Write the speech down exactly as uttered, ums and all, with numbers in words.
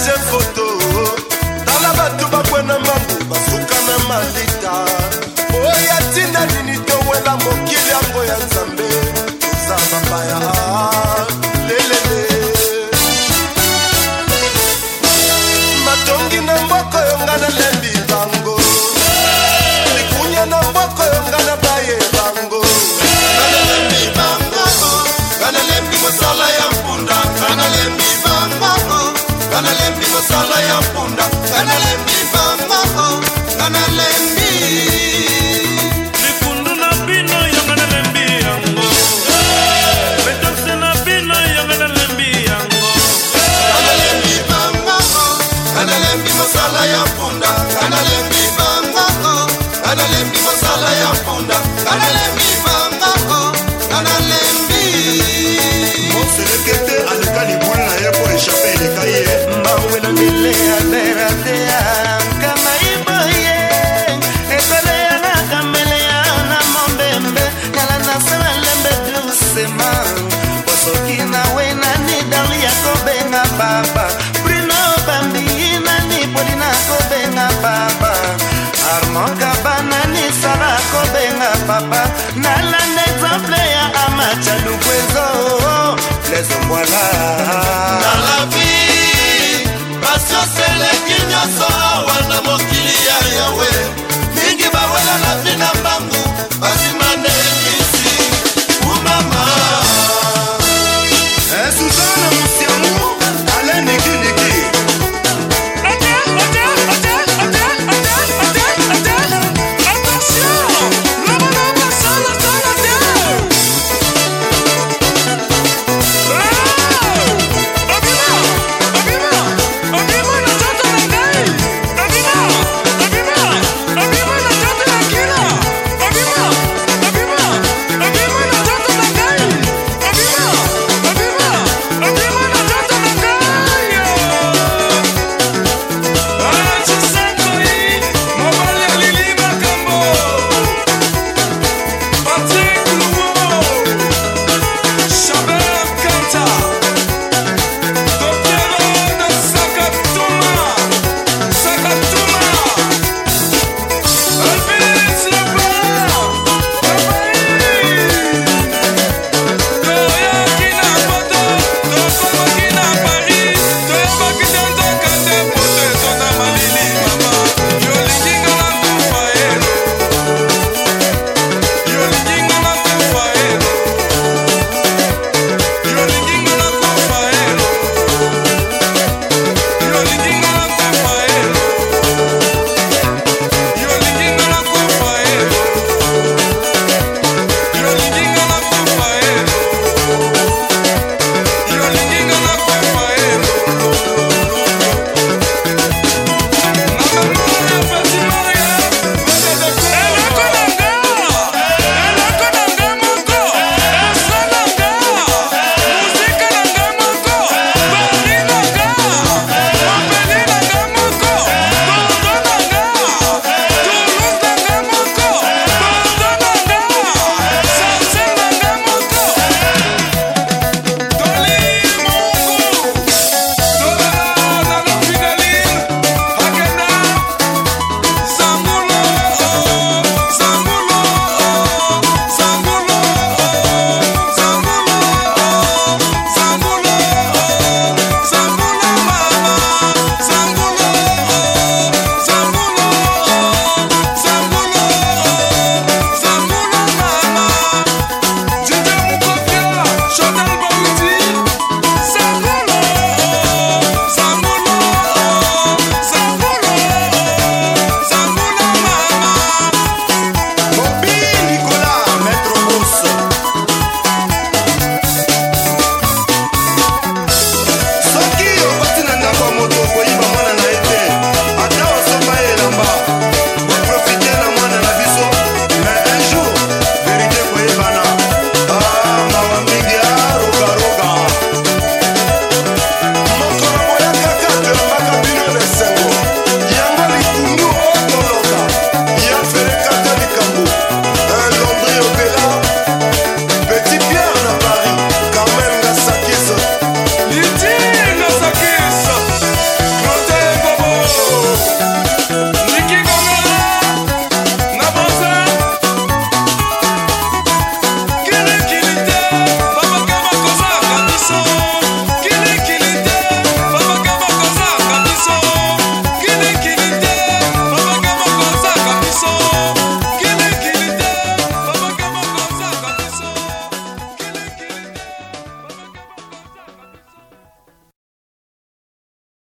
apese photo tala batu bakwena mangu basuka na malita oya tinda nini towela mokili yango ya nzambe tozaba mbaya lelele matongi na mboko yongana lembi bango likunya na mboko yongana baye bango kana lembi bango kana lembi mosala ya mpunda kana lembi bango kana lembi mosala ya mpunda kana lembi bango kana lembi likundu na bino yongana lembi yango betose na bino yongana lembi yango kana lembi bango kana lembi mosala ya mpunda kana lembi bango kana lembi mosala ya mpunda kana lembi bango kana lembi moselekete alekali bula na ye po échapper elekaye mawela milea beratea kama iboye ekolea na kamelea na mombembe nala nasema lembe dusema posoki na wena ni dali ya kobenga baba Bruno Bambi nani polina kobenga baba Armand Kabana ni Sara kobenga papa nala exemple ya amacha lukwezo lezo mwala